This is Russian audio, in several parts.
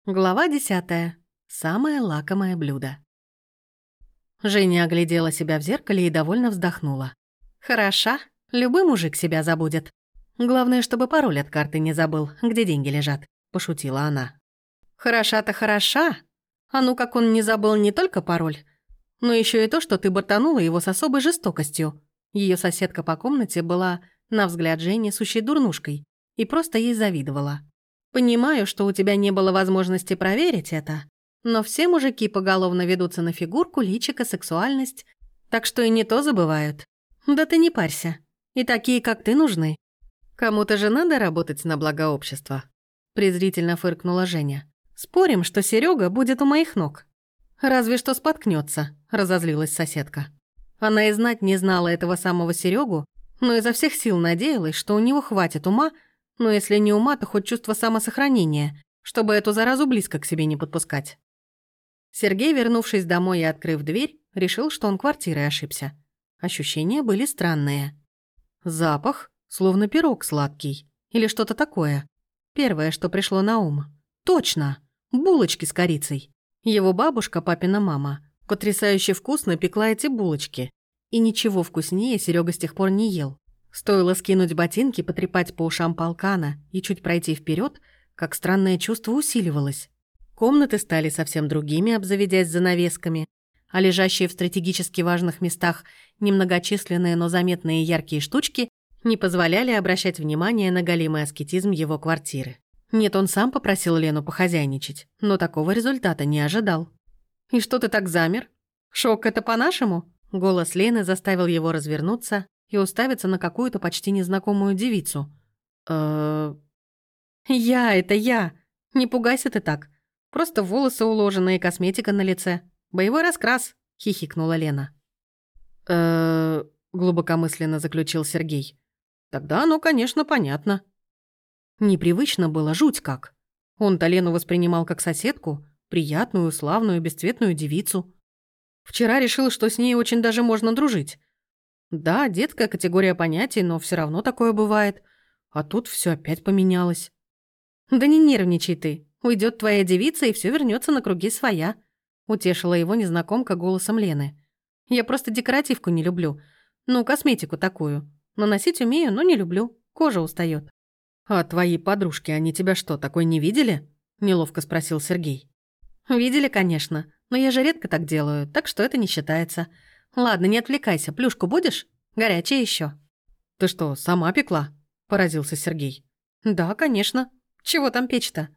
Глава 10. Самое лакомое блюдо. Женя оглядела себя в зеркале и довольно вздохнула. «Хороша. Любой мужик себя забудет. Главное, чтобы пароль от карты не забыл, где деньги лежат», – пошутила она. «Хороша-то хороша. А ну как он не забыл не только пароль, но еще и то, что ты бортанула его с особой жестокостью». Ее соседка по комнате была, на взгляд Жени, сущей дурнушкой и просто ей завидовала. «Понимаю, что у тебя не было возможности проверить это, но все мужики поголовно ведутся на фигурку, личико, сексуальность, так что и не то забывают. Да ты не парься. И такие, как ты, нужны. Кому-то же надо работать на благо общества», – презрительно фыркнула Женя. «Спорим, что Серега будет у моих ног?» «Разве что споткнется», – разозлилась соседка. Она и знать не знала этого самого Серегу, но изо всех сил надеялась, что у него хватит ума, но если не ума, то хоть чувство самосохранения, чтобы эту заразу близко к себе не подпускать. Сергей, вернувшись домой и открыв дверь, решил, что он квартирой ошибся. Ощущения были странные. Запах, словно пирог сладкий, или что-то такое. Первое, что пришло на ум. Точно! Булочки с корицей. Его бабушка, папина мама, потрясающе вкусно пекла эти булочки. И ничего вкуснее Серега с тех пор не ел. Стоило скинуть ботинки, потрепать по ушам полкана и чуть пройти вперед, как странное чувство усиливалось. Комнаты стали совсем другими, обзаведясь занавесками, а лежащие в стратегически важных местах немногочисленные, но заметные яркие штучки не позволяли обращать внимание на голимый аскетизм его квартиры. Нет, он сам попросил Лену похозяйничать, но такого результата не ожидал. «И что ты так замер? Шок это по-нашему?» Голос Лены заставил его развернуться и уставиться на какую-то почти незнакомую девицу. «Я, это я! Не пугайся ты так. Просто волосы уложены и косметика на лице. Боевой раскрас!» — хихикнула Лена. Глубокомысленно заключил Сергей. «Тогда оно, конечно, понятно». Непривычно было, жуть как. Он-то Лену воспринимал как соседку, приятную, славную, бесцветную девицу. Вчера решил, что с ней очень даже можно дружить. Да, детская категория понятий, но все равно такое бывает. А тут все опять поменялось. «Да не нервничай ты. Уйдет твоя девица, и все вернется на круги своя», — утешила его незнакомка голосом Лены. «Я просто декоративку не люблю. Ну, косметику такую. Наносить умею, но не люблю. Кожа устает. «А твои подружки, они тебя что, такой не видели?» — неловко спросил Сергей. «Видели, конечно. Но я же редко так делаю, так что это не считается. Ладно, не отвлекайся. Плюшку будешь? Горячая еще. «Ты что, сама пекла?» — поразился Сергей. «Да, конечно. Чего там печь-то?»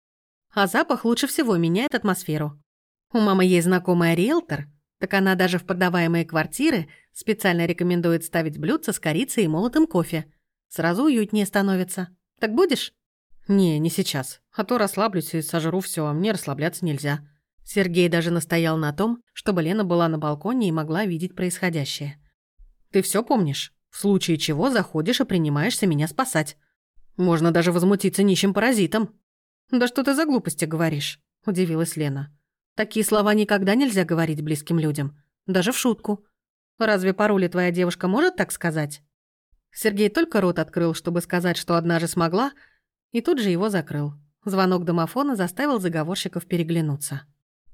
А запах лучше всего меняет атмосферу. У мамы есть знакомая риэлтор, так она даже в продаваемые квартиры специально рекомендует ставить блюдца с корицей и молотым кофе. Сразу уютнее становится. Так будешь? Не сейчас. А то расслаблюсь и сожру все, а мне расслабляться нельзя. Сергей даже настоял на том, чтобы Лена была на балконе и могла видеть происходящее. «Ты все помнишь? В случае чего заходишь и принимаешься меня спасать. Можно даже возмутиться нищим паразитом». «Да что ты за глупости говоришь?» – удивилась Лена. «Такие слова никогда нельзя говорить близким людям. Даже в шутку. Разве по роли твоя девушка может так сказать?» Сергей только рот открыл, чтобы сказать, что однажды смогла, и тут же его закрыл. Звонок домофона заставил заговорщиков переглянуться.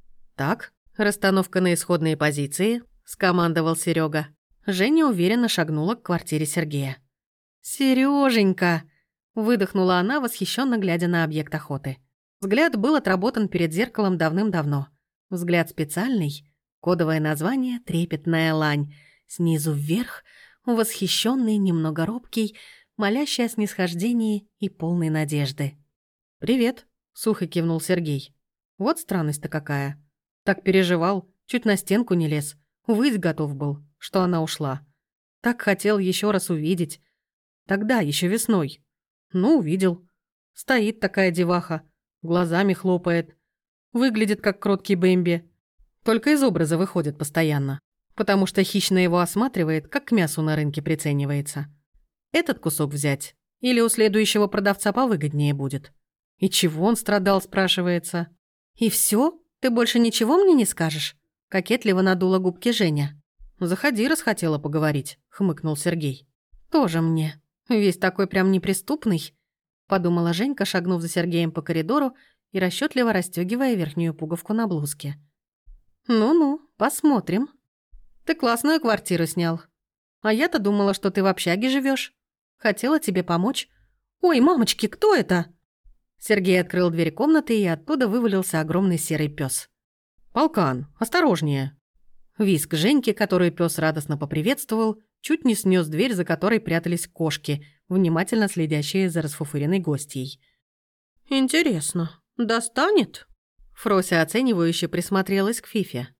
«Так, расстановка на исходные позиции», – скомандовал Серега. Женя уверенно шагнула к квартире Сергея. «Серёженька!» – выдохнула она, восхищенно глядя на объект охоты. Взгляд был отработан перед зеркалом давным-давно. Взгляд специальный, кодовое название «Трепетная лань». Снизу вверх – восхищенный, немного робкий, молящий о снисхождении и полной надежды. «Привет», – сухо кивнул Сергей. «Вот странность-то какая. Так переживал, чуть на стенку не лез. Выть готов был, что она ушла. Так хотел еще раз увидеть. Тогда, еще весной. Ну, увидел. Стоит такая деваха, глазами хлопает. Выглядит как кроткий Бэмби. Только из образа выходит постоянно, потому что хищно его осматривает, как к мясу на рынке приценивается. Этот кусок взять или у следующего продавца повыгоднее будет. И чего он страдал, спрашивается. «И все? Ты больше ничего мне не скажешь?» Кокетливо надула губки Женя. «Заходи, расхотела поговорить», — хмыкнул Сергей. «Тоже мне. Весь такой прям неприступный», — подумала Женька, шагнув за Сергеем по коридору и расчетливо расстегивая верхнюю пуговку на блузке. «Ну-ну, посмотрим. Ты классную квартиру снял. А я-то думала, что ты в общаге живешь. Хотела тебе помочь. Ой, мамочки, кто это?» Сергей открыл дверь комнаты, и оттуда вывалился огромный серый пес. «Полкан, осторожнее!» Визг Женьки, который пес радостно поприветствовал, чуть не снес дверь, за которой прятались кошки, внимательно следящие за расфуфыренной гостьей. «Интересно, достанет?» Фрося оценивающе присмотрелась к Фифе.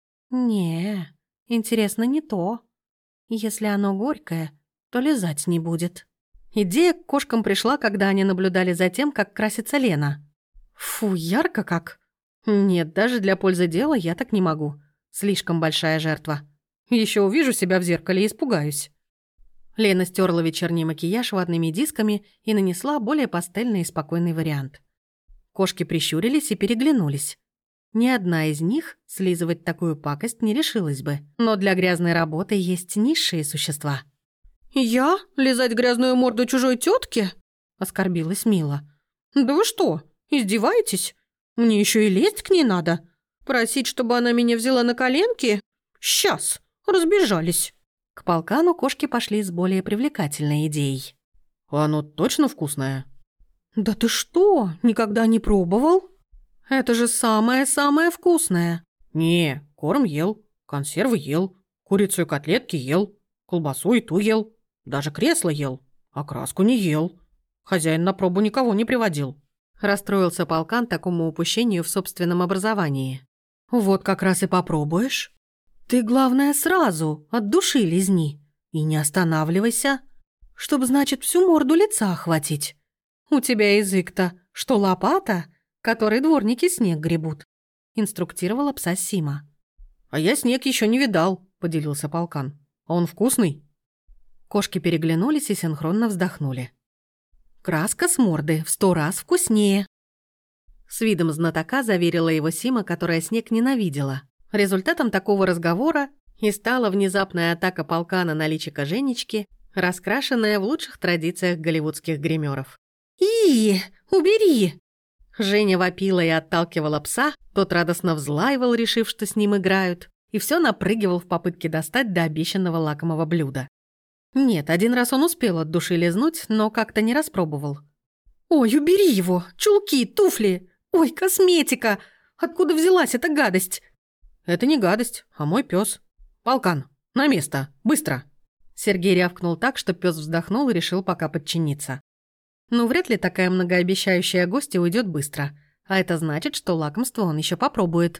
«Не, интересно не то. Если оно горькое, то лизать не будет». Идея к кошкам пришла, когда они наблюдали за тем, как красится Лена. «Фу, ярко как!» «Нет, даже для пользы дела я так не могу. Слишком большая жертва. Еще увижу себя в зеркале и испугаюсь». Лена стерла вечерний макияж ватными дисками и нанесла более пастельный и спокойный вариант. Кошки прищурились и переглянулись. Ни одна из них слизывать такую пакость не решилась бы. Но для грязной работы есть низшие существа. «Я? Лизать грязную морду чужой тетки? Оскорбилась Мила. «Да вы что, издеваетесь? Мне еще и лезть к ней надо. Просить, чтобы она меня взяла на коленки? Сейчас, разбежались». К полкану кошки пошли с более привлекательной идеей. «Оно точно вкусное?» «Да ты что, никогда не пробовал? Это же самое-самое вкусное». «Не, корм ел, консервы ел, курицу и котлетки ел, колбасу и ту ел, даже кресло ел, а краску не ел. Хозяин на пробу никого не приводил». Расстроился полкан такому упущению в собственном образовании. «Вот как раз и попробуешь. Ты, главное, сразу от души лизни и не останавливайся, чтобы, значит, всю морду лица охватить. У тебя язык-то, что лопата, которой дворники снег гребут», инструктировала пса Сима. «А я снег еще не видал», — поделился полкан. «А он вкусный?» Кошки переглянулись и синхронно вздохнули. «Краска с морды в 100 раз вкуснее», с видом знатока заверила его Сима, которая снег ненавидела. Результатом такого разговора и стала внезапная атака полкана на личико Женечки, раскрашенная в лучших традициях голливудских гримеров. Убери!» Женя вопила и отталкивала пса, тот радостно взлаивал, решив, что с ним играют, и все напрыгивал в попытке достать до обещанного лакомого блюда. Нет, один раз он успел от души лизнуть, но как-то не распробовал. «Ой, убери его! Чулки, туфли! Ой, косметика! Откуда взялась эта гадость?» «Это не гадость, а мой пес. Полкан, на место, быстро!» Сергей рявкнул так, что пес вздохнул и решил пока подчиниться. Ну, вряд ли такая многообещающая гостья уйдет быстро, а это значит, что лакомство он еще попробует.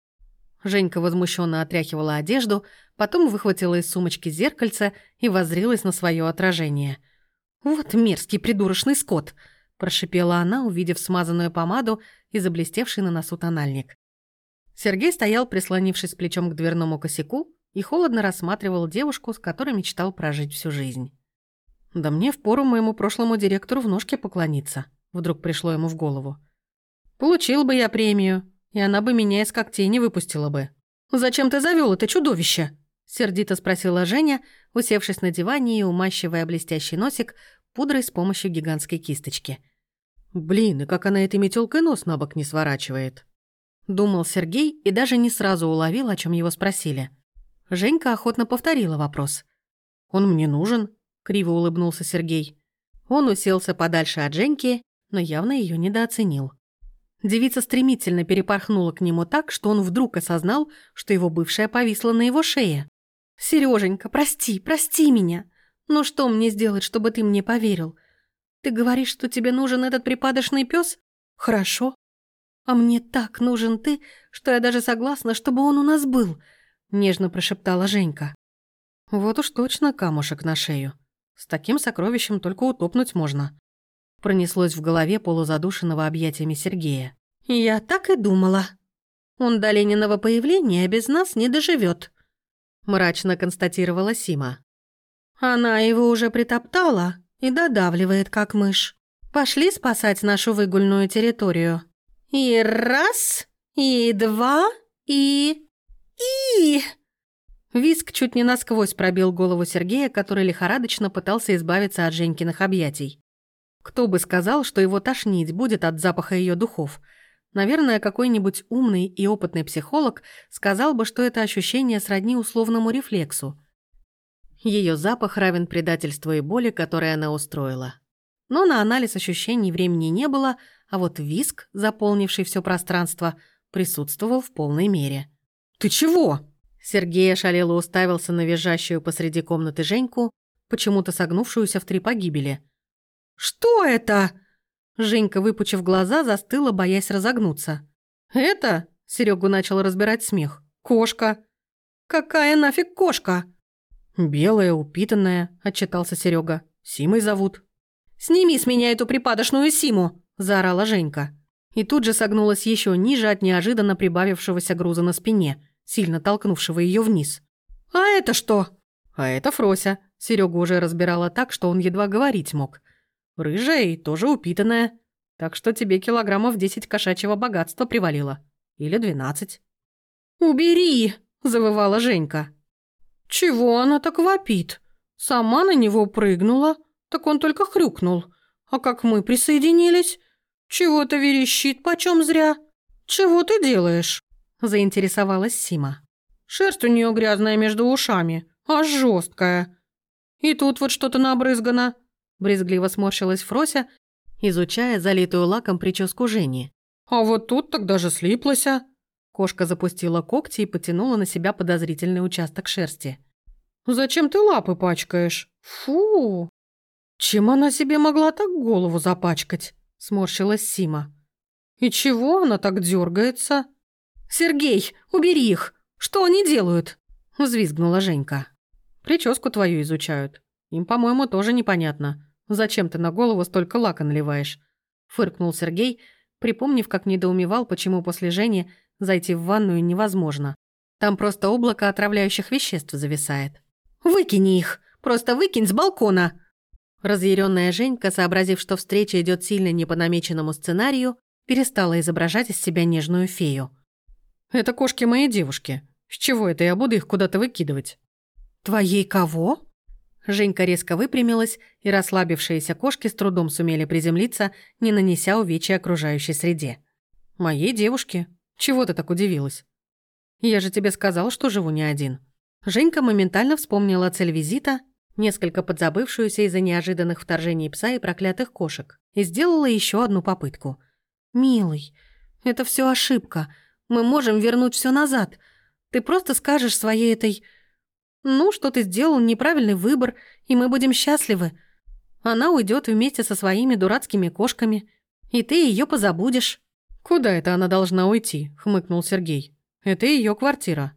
Женька возмущенно отряхивала одежду, потом выхватила из сумочки зеркальце и воззрилась на свое отражение. «Вот мерзкий придурочный скот!» – прошипела она, увидев смазанную помаду и заблестевший на носу тональник. Сергей стоял, прислонившись плечом к дверному косяку, и холодно рассматривал девушку, с которой мечтал прожить всю жизнь. «Да мне впору моему прошлому директору в ножки поклониться», – вдруг пришло ему в голову. «Получил бы я премию, и она бы меня из когтей не выпустила бы». «Зачем ты завёл это чудовище?» – сердито спросила Женя, усевшись на диване и умащивая блестящий носик пудрой с помощью гигантской кисточки. «Блин, и как она этой метёлкой нос на бок не сворачивает?» Думал Сергей и даже не сразу уловил, о чем его спросили. Женька охотно повторила вопрос. «Он мне нужен?» – криво улыбнулся Сергей. Он уселся подальше от Женьки, но явно ее недооценил. Девица стремительно перепорхнула к нему так, что он вдруг осознал, что его бывшая повисла на его шее. «Серёженька, прости, прости меня. Но что мне сделать, чтобы ты мне поверил? Ты говоришь, что тебе нужен этот припадочный пес? Хорошо. А мне так нужен ты, что я даже согласна, чтобы он у нас был», – нежно прошептала Женька. «Вот уж точно камушек на шею. С таким сокровищем только утопнуть можно». Пронеслось в голове полузадушенного объятиями Сергея. «Я так и думала. Он до Лениного появления без нас не доживет», – мрачно констатировала Сима. «Она его уже притоптала и додавливает, как мышь. Пошли спасать нашу выгульную территорию. И раз, и два, и... Визг чуть не насквозь пробил голову Сергея, который лихорадочно пытался избавиться от Женькиных объятий. Кто бы сказал, что его тошнить будет от запаха ее духов, Наверное, какой-нибудь умный и опытный психолог сказал бы, что это ощущение сродни условному рефлексу. Ее запах равен предательству и боли, которые она устроила. Но на анализ ощущений времени не было, а вот визг, заполнивший все пространство, присутствовал в полной мере. «Ты чего?» Сергей ошалело уставился на визжащую посреди комнаты Женьку, почему-то согнувшуюся в 3 погибели. «Что это?» Женька, выпучив глаза, застыла, боясь разогнуться. «Это?» — Серёгу начал разбирать смех. «Кошка». «Какая нафиг кошка?» «Белая, упитанная», — отчитался Серёга. «Симой зовут». «Сними с меня эту припадочную Симу!» – заорала Женька. И тут же согнулась еще ниже от неожиданно прибавившегося груза на спине, сильно толкнувшего ее вниз. «А это что?» «А это Фрося». Серёга уже разбирала так, что он едва говорить мог. «Рыжая и тоже упитанная. Так что тебе килограммов 10 кошачьего богатства привалило. Или 12». «Убери!» – завывала Женька. «Чего она так вопит? Сама на него прыгнула, так он только хрюкнул. А как мы присоединились? Чего-то верещит почем зря. Чего ты делаешь?» – заинтересовалась Сима. «Шерсть у нее грязная между ушами, аж жесткая. И тут вот что-то набрызгано». Брезгливо сморщилась Фрося, изучая залитую лаком прическу Жени. «А вот тут так даже слиплася». Кошка запустила когти и потянула на себя подозрительный участок шерсти. «Зачем ты лапы пачкаешь? Фу! Чем она себе могла так голову запачкать?» – сморщилась Сима. «И чего она так дергается?» «Сергей, убери их! Что они делают?» – взвизгнула Женька. «Прическу твою изучают. Им, по-моему, тоже непонятно. Зачем ты на голову столько лака наливаешь?» – фыркнул Сергей, припомнив, как недоумевал, почему после Жени зайти в ванную невозможно. Там просто облако отравляющих веществ зависает. «Выкини их! Просто выкинь с балкона!» Разъяренная Женька, сообразив, что встреча идет сильно не по намеченному сценарию, перестала изображать из себя нежную фею. «Это кошки моей девушки. С чего это я буду их куда-то выкидывать?» «Твоей кого?» Женька резко выпрямилась, и расслабившиеся кошки с трудом сумели приземлиться, не нанеся увечья окружающей среде. «Моей девушки. Чего ты так удивилась? Я же тебе сказал, что живу не один». Женька моментально вспомнила цель визита, несколько подзабывшуюся из-за неожиданных вторжений пса и проклятых кошек, и сделала еще одну попытку. «Милый, это все ошибка. Мы можем вернуть все назад. Ты просто скажешь своей этой... Ну, что ты сделал неправильный выбор, и мы будем счастливы. Она уйдет вместе со своими дурацкими кошками, и ты ее позабудешь». «Куда это она должна уйти?» — хмыкнул Сергей. «Это ее квартира».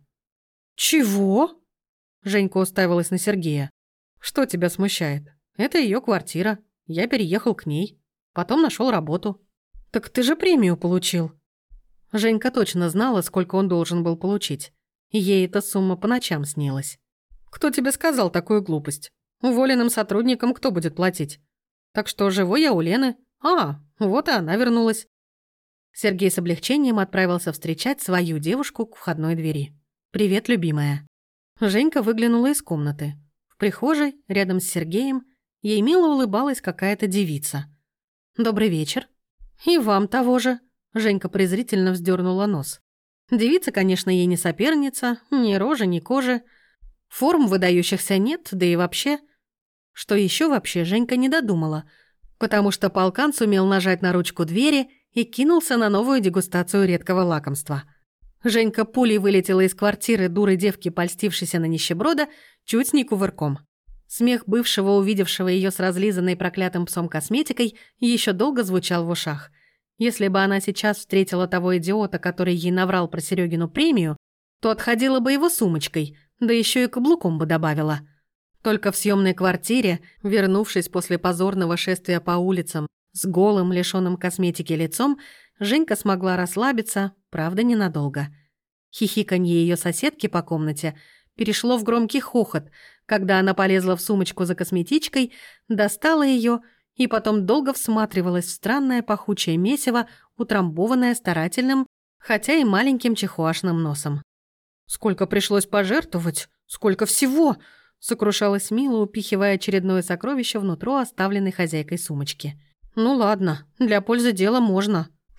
«Чего?» Женька уставилась на Сергея. «Что тебя смущает? Это ее квартира. Я переехал к ней. Потом нашел работу». «Так ты же премию получил». Женька точно знала, сколько он должен был получить. Ей эта сумма по ночам снилась. «Кто тебе сказал такую глупость? Уволенным сотрудникам кто будет платить? Так что живу я у Лены. А, вот и она вернулась». Сергей с облегчением отправился встречать свою девушку к входной двери. «Привет, любимая». Женька выглянула из комнаты. В прихожей, рядом с Сергеем, ей мило улыбалась какая-то девица. «Добрый вечер». «И вам того же». Женька презрительно вздернула нос. Девица, конечно, ей не соперница, ни рожи, ни кожи. Форм выдающихся нет, да и вообще... Что еще вообще, Женька не додумала, потому что полкан сумел нажать на ручку двери и кинулся на новую дегустацию редкого лакомства. Женька пулей вылетела из квартиры дурой девки, польстившейся на нищеброда, чуть не кувырком. Смех бывшего, увидевшего ее с разлизанной проклятым псом косметикой, еще долго звучал в ушах. Если бы она сейчас встретила того идиота, который ей наврал про Серегину премию, то отходила бы его сумочкой, да еще и каблуком бы добавила. Только в съемной квартире, вернувшись после позорного шествия по улицам с голым, лишенным косметики лицом, Женька смогла расслабиться, правда, ненадолго. Хихиканье ее соседки по комнате перешло в громкий хохот, когда она полезла в сумочку за косметичкой, достала ее и потом долго всматривалась в странное пахучее месиво, утрамбованное старательным, хотя и маленьким чихуашным носом. «Сколько пришлось пожертвовать, сколько всего!» — сокрушалась Мила, упихивая очередное сокровище внутрь оставленной хозяйкой сумочки. «Ну ладно, для пользы дела можно.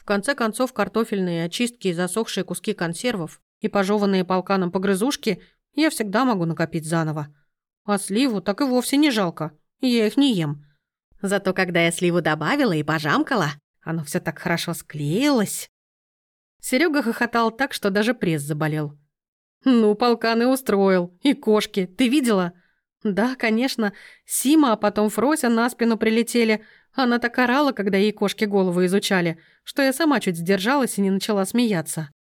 В конце концов, картофельные очистки и засохшие куски консервов и пожеванные полканом погрызушки я всегда могу накопить заново. А сливу так и вовсе не жалко, я их не ем. Зато когда я сливу добавила и пожамкала, оно все так хорошо склеилось. Серега хохотал так, что даже пресс заболел. «Ну, полкан и устроил. И кошки. Ты видела?» «Да, конечно. Сима, а потом Фрося на спину прилетели. Она так орала, когда ей кошки голову изучали, что я сама чуть сдержалась и не начала смеяться».